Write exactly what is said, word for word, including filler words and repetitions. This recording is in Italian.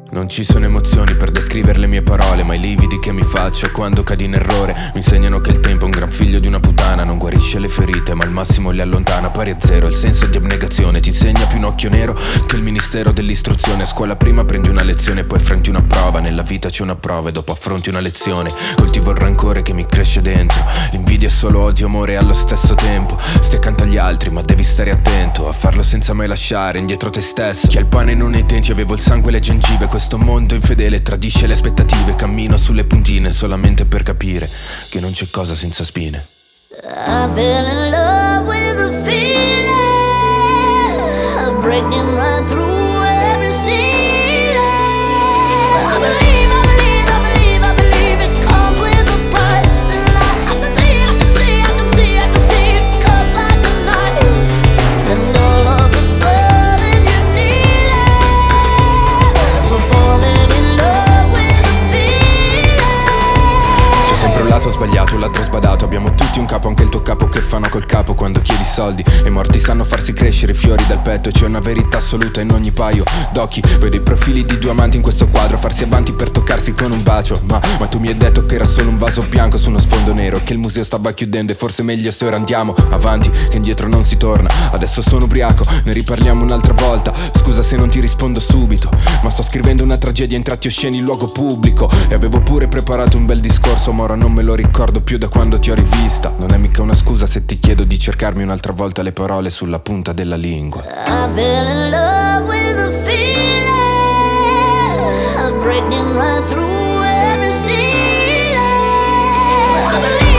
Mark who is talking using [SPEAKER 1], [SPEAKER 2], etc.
[SPEAKER 1] Non ci sono emozioni per descrivere le mie parole, ma i lividi che mi faccio quando cadi in errore mi insegnano che il tempo è un gran figlio di una puttana. Non guarisce le ferite ma al massimo le allontana. Pari a zero il senso di abnegazione, ti insegna più un occhio nero che il ministero dell'istruzione. A scuola prima prendi una lezione poi affronti una prova. Nella vita c'è una prova e dopo affronti una lezione. Coltivo il rancore che mi cresce dentro. L'invidia è solo odio, amore allo stesso tempo. Stai accanto agli altri ma devi stare attento a farlo senza mai lasciare indietro te stesso. Chi ha il pane non ha i denti, avevo il sangue e le gengive. Questo mondo infedele tradisce le aspettative. Cammino sulle puntine solamente per capire che non c'è cosa senza spine.
[SPEAKER 2] I fell in love with the feeling of breaking right through every ceiling. I believe, I believe, I believe, I believe it comes with a price. And I, I can see, I can see, I can see, I can see it comes like a knife. And all of a sudden you need it. We're falling in love with the feeling.
[SPEAKER 1] C'è sempre un lato sbagliato, un lato sbadato. Abbiamo tutti un capo, anche il tuo capo che fanno col capo quando chiedi soldi. E i morti sanno farsi crescere fiori dal petto. C'è una verità assoluta in ogni paio d'occhi. Vedo i profili di due amanti in questo quadro farsi avanti per toccarsi con un bacio. Ma, ma tu mi hai detto che era solo un vaso bianco su uno sfondo nero, che il museo stava chiudendo e forse meglio se ora andiamo avanti, che indietro non si torna. Adesso sono ubriaco, ne riparliamo un'altra volta. Scusa se non ti rispondo subito, ma sto scrivendo una tragedia in tratti osceni in luogo pubblico. E avevo pure preparato un bel discorso, ma ora non me lo ricordo più da quando ti ho rivista. Non è mica una scusa se ti chiedo di cercarmi un'altra volta le parole sulla punta della lingua.
[SPEAKER 2] I fell in love with the feeling of breaking right through every ceiling. I believe